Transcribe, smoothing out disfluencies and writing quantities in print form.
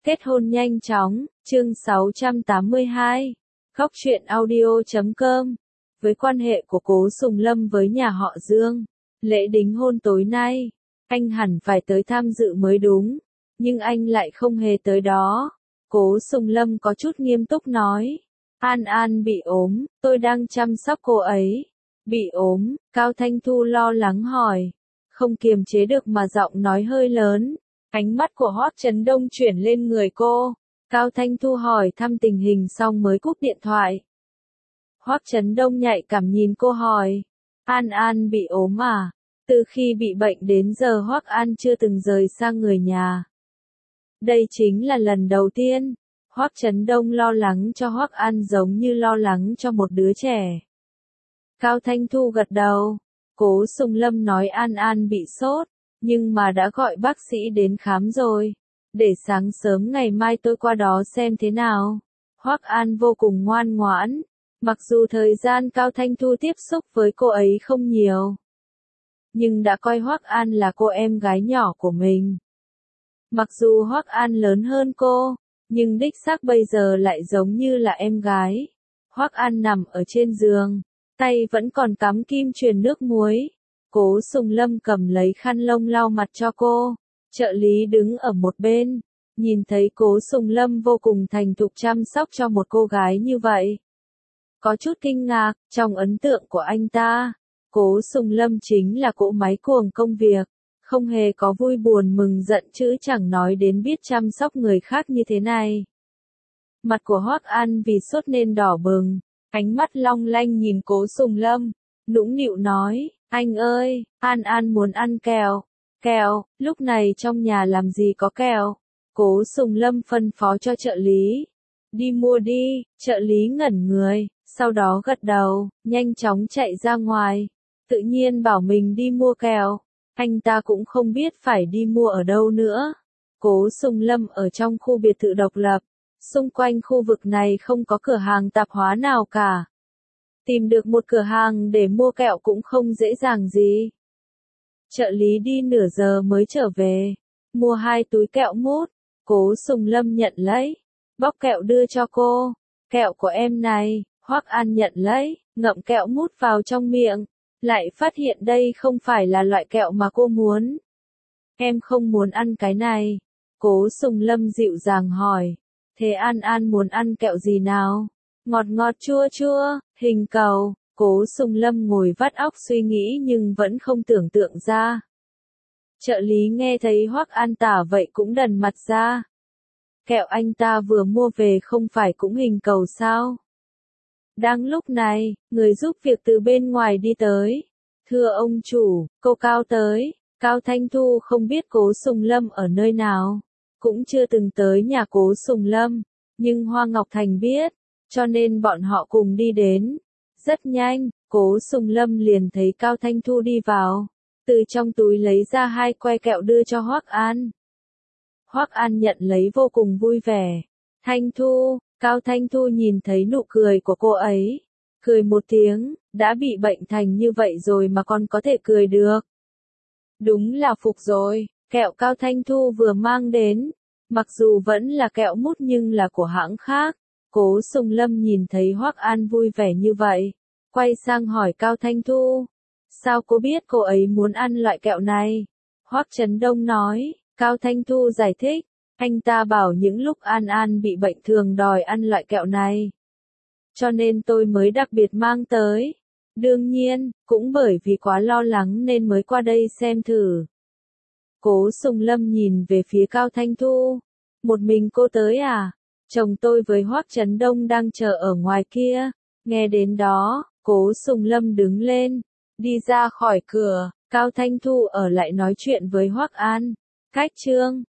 Kết hôn nhanh chóng, chương 682. Góc truyện audio.com. Với quan hệ của Cố Sùng Lâm với nhà họ Dương, lễ đính hôn tối nay, anh hẳn phải tới tham dự mới đúng, nhưng anh lại không hề tới đó. Cố Sùng Lâm có chút nghiêm túc nói, An An bị ốm, tôi đang chăm sóc cô ấy. Bị ốm, Cao Thanh Thu lo lắng hỏi, không kiềm chế được mà giọng nói hơi lớn. Ánh mắt của Hoắc Chấn Đông chuyển lên người cô. Cao Thanh Thu hỏi thăm tình hình xong mới cúp điện thoại. Hoắc Chấn Đông nhạy cảm nhìn cô hỏi, An An bị ốm à? Từ khi bị bệnh đến giờ Hoắc An chưa từng rời xa người nhà. Đây chính là lần đầu tiên. Hoắc Chấn Đông lo lắng cho Hoắc An giống như lo lắng cho một đứa trẻ. Cao Thanh Thu gật đầu. Cố Sùng Lâm nói An An bị sốt, nhưng mà đã gọi bác sĩ đến khám rồi. Để sáng sớm ngày mai tôi qua đó xem thế nào. Hoắc An vô cùng ngoan ngoãn. Mặc dù thời gian Cao Thanh Thu tiếp xúc với cô ấy không nhiều, nhưng đã coi Hoắc An là cô em gái nhỏ của mình. Mặc dù Hoắc An lớn hơn cô, nhưng đích xác bây giờ lại giống như là em gái. Hoắc An nằm ở trên giường, tay vẫn còn cắm kim truyền nước muối. Cố Sùng Lâm cầm lấy khăn lông lau mặt cho cô. Trợ lý đứng ở một bên, nhìn thấy Cố Sùng Lâm vô cùng thành thục chăm sóc cho một cô gái như vậy. Có chút kinh ngạc, trong ấn tượng của anh ta, Cố Sùng Lâm chính là cỗ máy cuồng công việc, không hề có vui buồn mừng giận chứ chẳng nói đến biết chăm sóc người khác như thế này. Mặt của Hoắc An vì sốt nên đỏ bừng, ánh mắt long lanh nhìn Cố Sùng Lâm, nũng nịu nói, anh ơi, An An muốn ăn kẹo. Kẹo, lúc này trong nhà làm gì có kẹo? Cố Sùng Lâm phân phó cho trợ lý. Đi mua đi, trợ lý ngẩn người, sau đó gật đầu, nhanh chóng chạy ra ngoài. Tự nhiên bảo mình đi mua kẹo. Anh ta cũng không biết phải đi mua ở đâu nữa. Cố Sùng Lâm ở trong khu biệt thự độc lập. Xung quanh khu vực này không có cửa hàng tạp hóa nào cả. Tìm được một cửa hàng để mua kẹo cũng không dễ dàng gì. Trợ lý đi nửa giờ mới trở về, mua 2 túi kẹo mút. Cố Sùng Lâm nhận lấy, bóc kẹo đưa cho cô. Kẹo của em này. Hoắc An nhận lấy, ngậm kẹo mút vào trong miệng, lại phát hiện đây không phải là loại kẹo mà cô muốn. Em không muốn ăn cái này. Cố Sùng Lâm dịu dàng hỏi, thế An An muốn ăn kẹo gì nào? Ngọt ngọt chua chua, hình cầu. Cố Sùng Lâm ngồi vắt óc suy nghĩ nhưng vẫn không tưởng tượng ra. Trợ lý nghe thấy Hoắc An tả vậy cũng đần mặt ra. Kẹo anh ta vừa mua về không phải cũng hình cầu sao? Đang lúc này, người giúp việc từ bên ngoài đi tới. Thưa ông chủ, cô Cao tới. Cao Thanh Thu không biết Cố Sùng Lâm ở nơi nào, cũng chưa từng tới nhà Cố Sùng Lâm, nhưng Hoa Ngọc Thành biết, cho nên bọn họ cùng đi đến. Rất nhanh, Cố Sùng Lâm liền thấy Cao Thanh Thu đi vào, từ trong túi lấy ra 2 que kẹo đưa cho Hoắc An. Hoắc An nhận lấy vô cùng vui vẻ. Thanh Thu, Cao Thanh Thu nhìn thấy nụ cười của cô ấy, cười một tiếng, đã bị bệnh thành như vậy rồi mà còn có thể cười được. Đúng là phục rồi, kẹo Cao Thanh Thu vừa mang đến, mặc dù vẫn là kẹo mút nhưng là của hãng khác. Cố Sùng Lâm nhìn thấy Hoắc An vui vẻ như vậy, quay sang hỏi Cao Thanh Thu, sao cô biết cô ấy muốn ăn loại kẹo này? Hoắc Chấn Đông nói, Cao Thanh Thu giải thích, anh ta bảo những lúc An An bị bệnh thường đòi ăn loại kẹo này. Cho nên tôi mới đặc biệt mang tới. Đương nhiên, cũng bởi vì quá lo lắng nên mới qua đây xem thử. Cố Sùng Lâm nhìn về phía Cao Thanh Thu. Một mình cô tới à? Chồng tôi với Hoắc Chấn Đông đang chờ ở ngoài kia. Nghe đến đó, Cố Sùng Lâm đứng lên, đi ra khỏi cửa. Cao Thanh Thu ở lại nói chuyện với Hoắc An. Cách chương